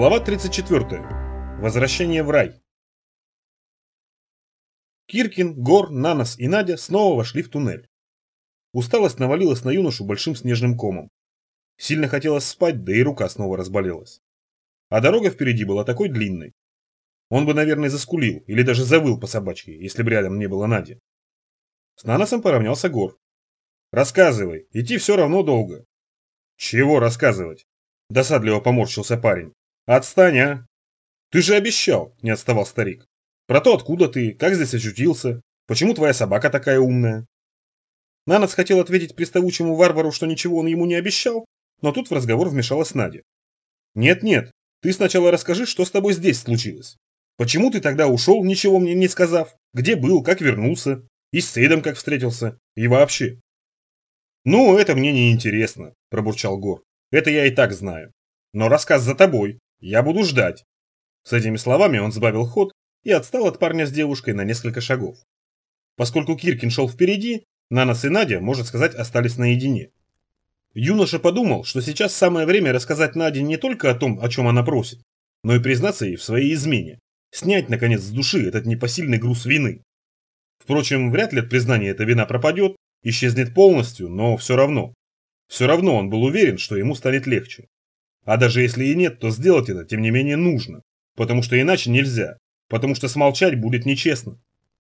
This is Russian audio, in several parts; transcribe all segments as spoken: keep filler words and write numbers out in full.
Глава тридцать четвёртая. Возвращение в рай. Киркин, Гор, Нанос и Надя снова вошли в туннель. Усталость навалилась на юношу большим снежным комом. Сильно хотелось спать, да и рука снова разболелась. А дорога впереди была такой длинной. Он бы, наверное, заскулил или даже завыл по собачьи, если бы рядом не было Нади. С Наносом поравнялся Гор. «Рассказывай, идти все равно долго». «Чего рассказывать?» – досадливо поморщился парень. «Отстань, а!» «Ты же обещал!» – не отставал старик. «Про то, откуда ты, как здесь очутился, почему твоя собака такая умная?» Нанос хотел ответить приставучему варвару, что ничего он ему не обещал, но тут в разговор вмешалась Надя. «Нет-нет, ты сначала расскажи, что с тобой здесь случилось. Почему ты тогда ушел, ничего мне не сказав? Где был, как вернулся? И с Сейдом как встретился? И вообще?» «Ну, это мне не интересно», – пробурчал Гор. «Это я и так знаю. Но рассказ за тобой. Я буду ждать». С этими словами он сбавил ход и отстал от парня с девушкой на несколько шагов. Поскольку Киркин шел впереди, Нанос и Надя, можно сказать, остались наедине. Юноша подумал, что сейчас самое время рассказать Наде не только о том, о чем она просит, но и признаться ей в своей измене, снять, наконец, с души этот непосильный груз вины. Впрочем, вряд ли от признания эта вина пропадет, исчезнет полностью, но все равно. Все равно он был уверен, что ему станет легче. А даже если и нет, то сделать это, тем не менее, нужно. Потому что иначе нельзя. Потому что смолчать будет нечестно.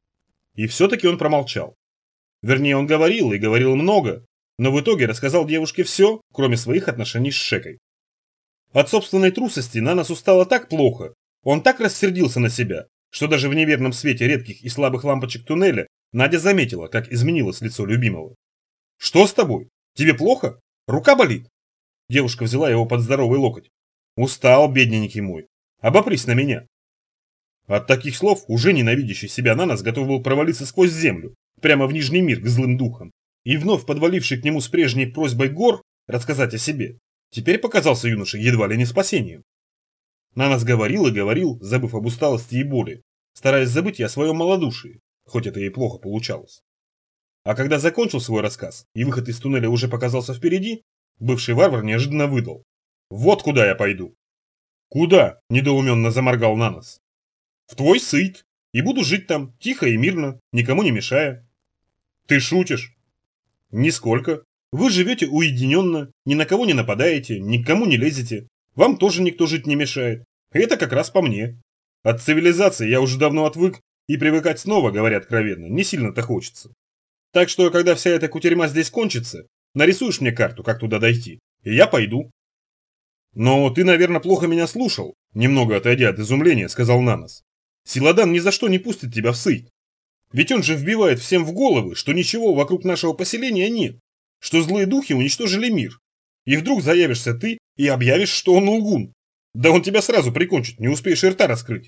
И все-таки он промолчал. Вернее, он говорил и говорил много, но в итоге рассказал девушке все, кроме своих отношений с Шекой. От собственной трусости Наносу стало так плохо, он так рассердился на себя, что даже в неверном свете редких и слабых лампочек туннеля Надя заметила, как изменилось лицо любимого. «Что с тобой? Тебе плохо? Рука болит?» Девушка взяла его под здоровый локоть. «Устал, бедненький мой. Обопрись на меня». От таких слов уже ненавидящий себя Нанос готов был провалиться сквозь землю, прямо в Нижний мир к злым духам. И вновь подваливший к нему с прежней просьбой Гор рассказать о себе, теперь показался юноше едва ли не спасением. Нанос говорил и говорил, забыв об усталости и боли, стараясь забыть и о своем малодушии, хоть это и плохо получалось. А когда закончил свой рассказ и выход из туннеля уже показался впереди, бывший варвар неожиданно выдал: «Вот куда я пойду». «Куда?» – недоуменно заморгал Нанос. «В твой Сыйт, и буду жить там, тихо и мирно, никому не мешая». «Ты шутишь?» «Нисколько. Вы живете уединенно, ни на кого не нападаете, никому не лезете. Вам тоже никто жить не мешает. Это как раз по мне. От цивилизации я уже давно отвык, и привыкать снова, говоря откровенно, не сильно-то хочется. Так что, когда вся эта кутерьма здесь кончится, нарисуешь мне карту, как туда дойти, и я пойду». «Но ты, наверное, плохо меня слушал», – немного отойдя от изумления, сказал Нанос. «Силадан ни за что не пустит тебя в Сыйт. Ведь он же вбивает всем в головы, что ничего вокруг нашего поселения нет, что злые духи уничтожили мир. И вдруг заявишься ты и объявишь, что он лгун. Да он тебя сразу прикончит, не успеешь и рта раскрыть».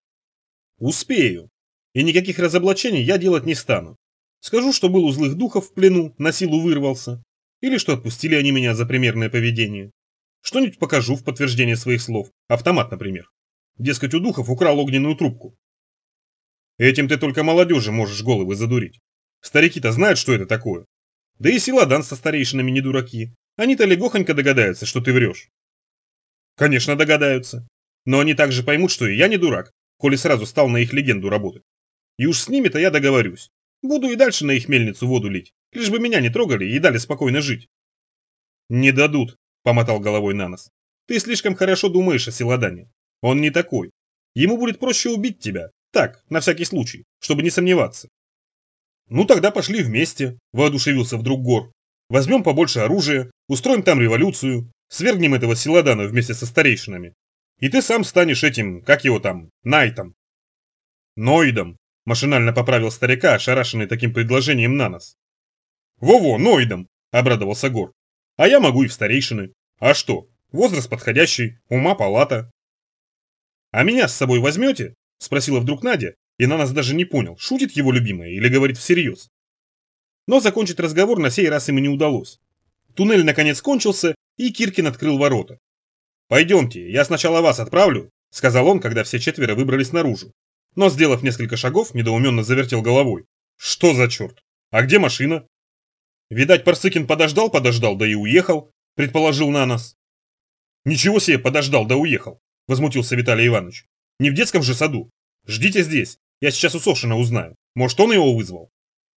«Успею. И никаких разоблачений я делать не стану. Скажу, что был у злых духов в плену, на силу вырвался. Или что отпустили они меня за примерное поведение. Что-нибудь покажу в подтверждение своих слов. Автомат, например. Дескать, у духов украл огненную трубку». «Этим ты только молодежи можешь головы задурить. Старики-то знают, что это такое. Да и Силадан со старейшинами не дураки. Они-то легохонько догадаются, что ты врешь». «Конечно догадаются. Но они также поймут, что и я не дурак, коли сразу стал на их легенду работать. И уж с ними-то я договорюсь. Буду и дальше на их мельницу воду лить, лишь бы меня не трогали и дали спокойно жить». «Не дадут», — помотал головой Нанос. «Ты слишком хорошо думаешь о Силадане. Он не такой. Ему будет проще убить тебя. Так, на всякий случай, чтобы не сомневаться». «Ну тогда пошли вместе», – воодушевился вдруг Гор. «Возьмем побольше оружия, устроим там революцию, свергнем этого Силадана вместе со старейшинами. И ты сам станешь этим, как его там, Найтом». «Ноидом», – машинально поправил старика, ошарашенный таким предложением Нанос. «Во-во, Ноидом», – обрадовался Гор. «А я могу и в старейшины. А что, возраст подходящий, ума палата». «А меня с собой возьмете?» – спросила вдруг Надя, и Нанос даже не понял, шутит его любимая или говорит всерьез. Но закончить разговор на сей раз ему не удалось. Туннель наконец кончился, и Киркин открыл ворота. «Пойдемте, я сначала вас отправлю», – сказал он, когда все четверо выбрались наружу. Но, сделав несколько шагов, недоуменно завертел головой. «Что за черт? А где машина?» «Видать, Парсыкин подождал-подождал, да и уехал», – предположил Нанос. «Ничего себе подождал, да уехал. возмутился Виталий Иванович. Не в детском же саду. Ждите здесь, я сейчас у Сошина узнаю. Может, он его вызвал?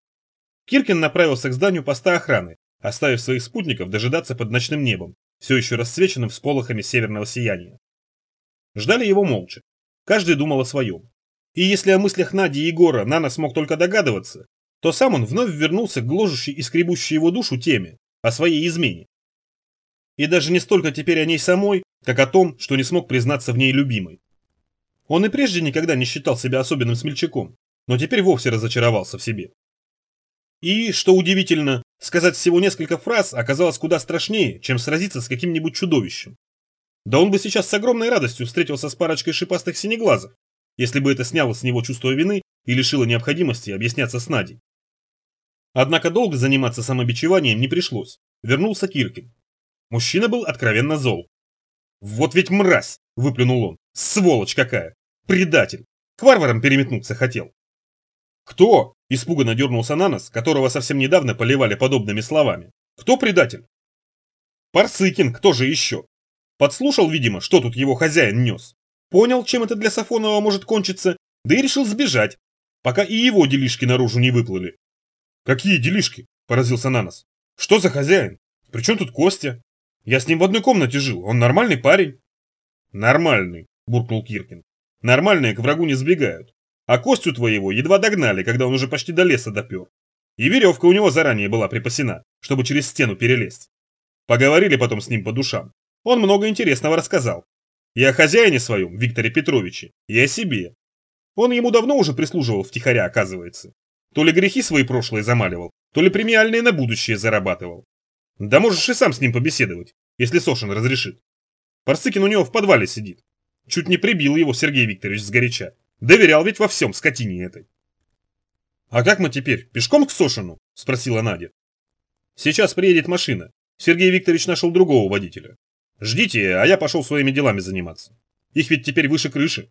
Киркин направился к зданию поста охраны, оставив своих спутников дожидаться под ночным небом, все еще расцвеченным всполохами северного сияния. Ждали его молча. Каждый думал о своем. И если о мыслях Нади и Егора Нана смог только догадываться, то сам он вновь вернулся к гложущей и скребущей его душу теме, о своей измене. И даже не столько теперь о ней самой, как о том, что не смог признаться в ней любимой. Он и прежде никогда не считал себя особенным смельчаком, но теперь вовсе разочаровался в себе. И, что удивительно, сказать всего несколько фраз оказалось куда страшнее, чем сразиться с каким-нибудь чудовищем. Да он бы сейчас с огромной радостью встретился с парочкой шипастых синеглазов, если бы это сняло с него чувство вины и лишило необходимости объясняться с Надей. Однако долго заниматься самобичеванием не пришлось. Вернулся Киркин. Мужчина был откровенно зол. «Вот ведь мразь!» – выплюнул он. «Сволочь какая! Предатель! К варварам переметнуться хотел!» «Кто?» – испуганно дернулся Нанос, которого совсем недавно поливали подобными словами. «Кто предатель?» «Парсыкин, кто же еще?» Подслушал, видимо, что тут его хозяин нес. Понял, чем это для Сафонова может кончиться, да и решил сбежать, пока и его делишки наружу не выплыли. «Какие делишки?» – поразился Нанос. «Что за хозяин? Причем тут Костя? Я с ним в одной комнате жил, он нормальный парень». «Нормальный», – буркнул Киркин. «Нормальные к врагу не сбегают. А Костю твоего едва догнали, когда он уже почти до леса допер. И веревка у него заранее была припасена, чтобы через стену перелезть. Поговорили потом с ним по душам. Он много интересного рассказал. И о хозяине своем, Викторе Петровиче, и о себе. Он ему давно уже прислуживал втихаря, оказывается. То ли грехи свои прошлые замаливал, то ли премиальные на будущее зарабатывал. Да можешь и сам с ним побеседовать, если Сошин разрешит. Парсыкин у него в подвале сидит. Чуть не прибил его Сергей Викторович сгоряча. Доверял ведь во всем скотине этой. «А как мы теперь, пешком к Сошину?» – спросила Надя. «Сейчас приедет машина. Сергей Викторович нашел другого водителя. Ждите, а я пошел своими делами заниматься. Их ведь теперь выше крыши».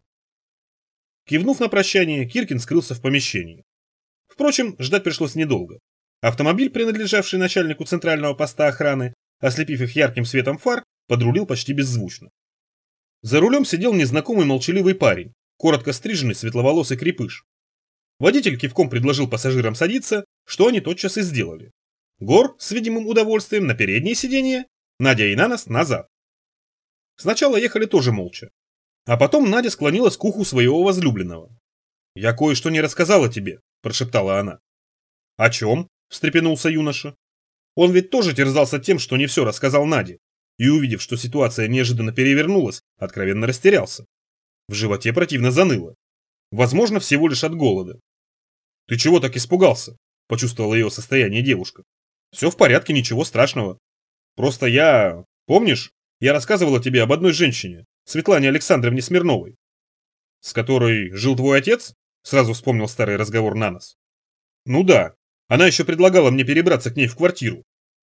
Кивнув на прощание, Киркин скрылся в помещении. Впрочем, ждать пришлось недолго. Автомобиль, принадлежавший начальнику центрального поста охраны, ослепив их ярким светом фар, подрулил почти беззвучно. За рулем сидел незнакомый молчаливый парень, коротко стриженный светловолосый крепыш. Водитель кивком предложил пассажирам садиться, что они тотчас и сделали. Гор с видимым удовольствием на переднее сиденье, Надя и Нанос назад. Сначала ехали тоже молча. А потом Надя склонилась к уху своего возлюбленного. «Я кое-что не рассказала тебе», – прошептала она. «О чем?» – встрепенулся юноша. Он ведь тоже терзался тем, что не все рассказал Наде, и, увидев, что ситуация неожиданно перевернулась, откровенно растерялся. В животе противно заныло. Возможно, всего лишь от голода. «Ты чего так испугался?» – почувствовала ее состояние девушка. «Все в порядке, ничего страшного. Просто я... Помнишь, я рассказывала тебе об одной женщине, Светлане Александровне Смирновой?» «С которой жил твой отец?» – сразу вспомнил старый разговор Нанос. «Ну да, она еще предлагала мне перебраться к ней в квартиру».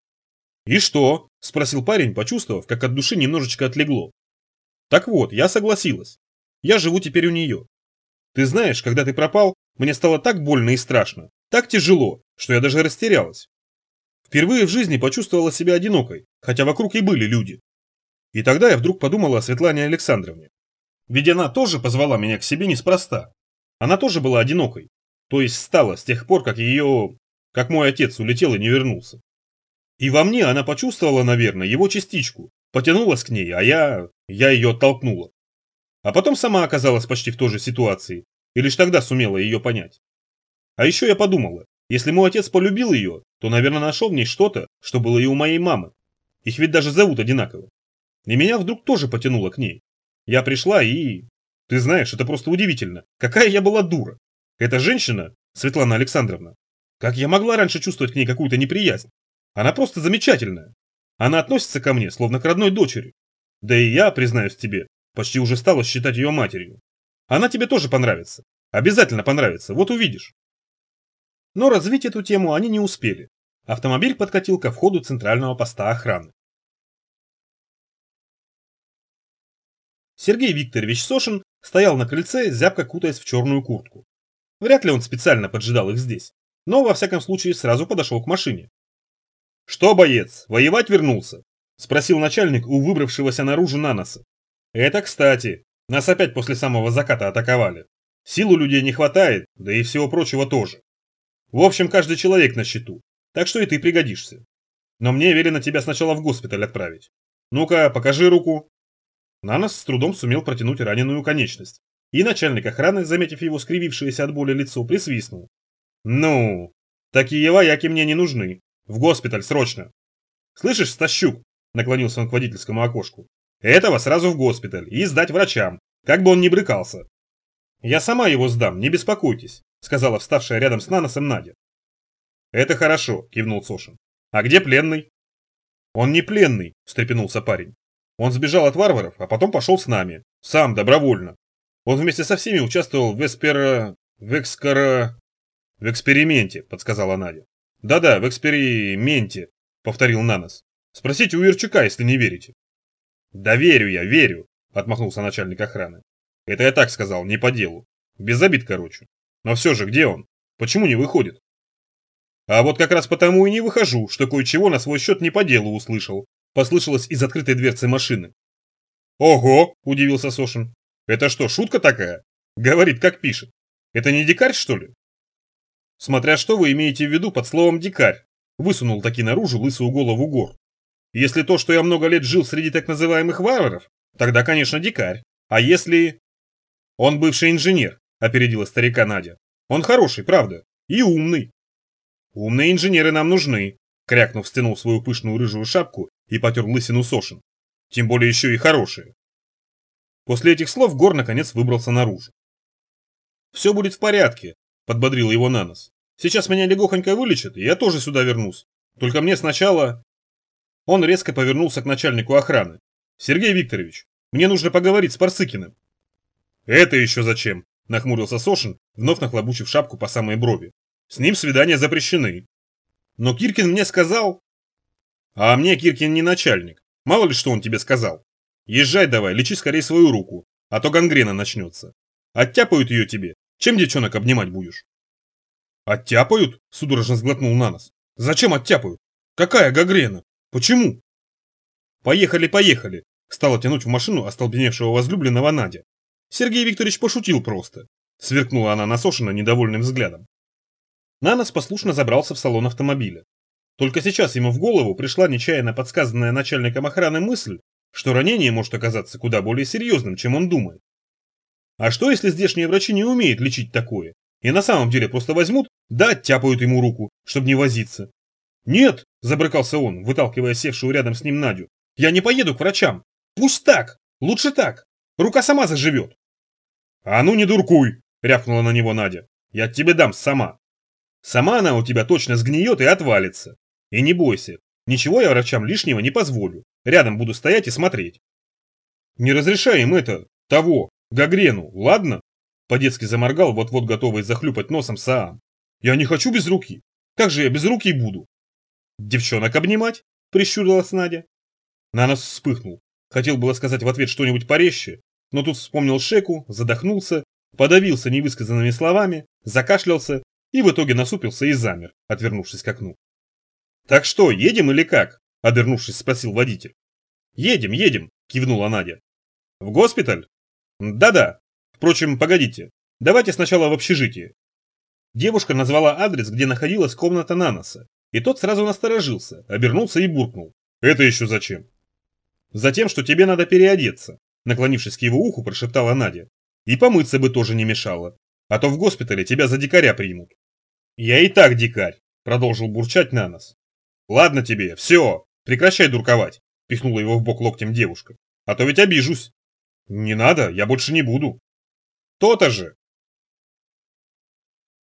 «И что?» – спросил парень, почувствовав, как от души немножечко отлегло. «Так вот, я согласилась. Я живу теперь у нее. Ты знаешь, когда ты пропал, мне стало так больно и страшно, так тяжело, что я даже растерялась. Впервые в жизни почувствовала себя одинокой, хотя вокруг и были люди. И тогда я вдруг подумала о Светлане Александровне. Ведь она тоже позвала меня к себе неспроста. Она тоже была одинокой, то есть стала с тех пор, как ее... как мой отец улетел и не вернулся. И во мне она почувствовала, наверное, его частичку, потянулась к ней, а я... я ее оттолкнула. А потом сама оказалась почти в той же ситуации, и лишь тогда сумела ее понять. А еще я подумала, если мой отец полюбил ее, то, наверное, нашел в ней что-то, что было и у моей мамы. Их ведь даже зовут одинаково. И меня вдруг тоже потянуло к ней. Я пришла и... Ты знаешь, это просто удивительно. Какая я была дура. Эта женщина, Светлана Александровна, как я могла раньше чувствовать к ней какую-то неприязнь? Она просто замечательная. Она относится ко мне, словно к родной дочери. Да и я, признаюсь тебе, почти уже стала считать ее матерью. Она тебе тоже понравится. Обязательно понравится, вот увидишь. Но развить эту тему они не успели. Автомобиль подкатил ко входу центрального поста охраны. Сергей Викторович Сошин стоял на крыльце, зябко кутаясь в черную куртку. Вряд ли он специально поджидал их здесь, но во всяком случае сразу подошел к машине. «Что, боец, воевать вернулся?» – спросил начальник у выбравшегося наружу Наноса. Это кстати. Нас опять после самого заката атаковали. Сил у людей не хватает, да и всего прочего тоже. В общем, каждый человек на счету, так что и ты пригодишься. Но мне велено тебя сначала в госпиталь отправить. Ну-ка, покажи руку. Нанос с трудом сумел протянуть раненую конечность, и начальник охраны, заметив его скривившееся от боли лицо, присвистнул. Ну, такие вояки мне не нужны. В госпиталь срочно. Слышишь, Стащук? Наклонился он к водительскому окошку. Этого сразу в госпиталь и сдать врачам, как бы он ни брыкался. Я сама его сдам, не беспокойтесь, сказала вставшая рядом с Наносом Надя. Это хорошо, кивнул Сошин. А где пленный? Он не пленный, встрепенулся парень. Он сбежал от варваров, а потом пошел с нами. Сам, добровольно. Он вместе со всеми участвовал в эспер... в экскоро... в эксперименте, подсказала Надя. Да-да, в эксперименте, повторил Нанос. Спросите у Ирчука, если не верите. Да верю я, верю, отмахнулся начальник охраны. Это я так сказал, не по делу. Без обид, короче. Но все же, где он? Почему не выходит? А вот как раз потому и не выхожу, что кое-чего на свой счет не по делу услышал. Послышалось из открытой дверцы машины. Ого, удивился Сошин. Это что, шутка такая? Говорит, как пишет. Это не дикарь, что ли? Смотря что вы имеете в виду под словом дикарь, высунул таки наружу лысую голову Гор. Если то, что я много лет жил среди так называемых варваров, тогда, конечно, дикарь. А если... Он бывший инженер, опередила старика Надя. Он хороший, правда, и умный. Умные инженеры нам нужны, крякнув, стянул свою пышную рыжую шапку и потер лысину Сошин. Тем более еще и хорошие. После этих слов Гор наконец выбрался наружу. Все будет в порядке, подбодрил его Нанос. Сейчас меня легохонько вылечат, и я тоже сюда вернусь. Только мне сначала... Он резко повернулся к начальнику охраны. Сергей Викторович, мне нужно поговорить с Парсыкиным. Это еще зачем? Нахмурился Сошин, вновь нахлобучив шапку по самой брови. С ним свидания запрещены. Но Киркин мне сказал... А мне Киркин не начальник. Мало ли что он тебе сказал. Езжай давай, лечи скорее свою руку, а то гангрена начнется. Оттяпают ее тебе. Чем девчонок обнимать будешь? Оттяпают? Судорожно сглотнул Нанос. Зачем оттяпают? Какая гангрена? Почему? Поехали, поехали. Стала тянуть в машину остолбеневшего возлюбленного Надя. Сергей Викторович пошутил просто. Сверкнула она на Сошина недовольным взглядом. Нанос послушно забрался в салон автомобиля. Только сейчас ему в голову пришла нечаянно подсказанная начальником охраны мысль, что ранение может оказаться куда более серьезным, чем он думает. А что, если здешние врачи не умеют лечить такое, и на самом деле просто возьмут, да оттяпают ему руку, чтобы не возиться? «Нет», – забрыкался он, выталкивая севшую рядом с ним Надю, – «я не поеду к врачам. Пусть так, лучше так. Рука сама заживет». «А ну не дуркуй», – рявкнула на него Надя, – «я тебе дам сама. Сама она у тебя точно сгниет и отвалится. И не бойся, ничего я врачам лишнего не позволю. Рядом буду стоять и смотреть». «Не разрешай им это, того, гангрену, ладно?» По-детски заморгал, вот-вот готовый захлюпать носом Саам. «Я не хочу без руки. Как же я без руки буду?» «Девчонок обнимать?» – прищурилась Надя. Нанос вспыхнул. Хотел было сказать в ответ что-нибудь порезче, но тут вспомнил Шеку, задохнулся, подавился невысказанными словами, закашлялся и в итоге насупился и замер, отвернувшись к окну. «Так что, едем или как?» – обернувшись, спросил водитель. «Едем, едем», – кивнула Надя. «В госпиталь?» «Да-да. Впрочем, погодите. Давайте сначала в общежитие». Девушка назвала адрес, где находилась комната Наноса, и тот сразу насторожился, обернулся и буркнул. «Это еще зачем?» «Затем, что тебе надо переодеться», – наклонившись к его уху, прошептала Надя. «И помыться бы тоже не мешало, а то в госпитале тебя за дикаря примут». «Я и так дикарь», – продолжил бурчать Нанос. «Ладно тебе, все, прекращай дурковать», – пихнула его в бок локтем девушка. «А то ведь обижусь». «Не надо, я больше не буду». «То-то же»,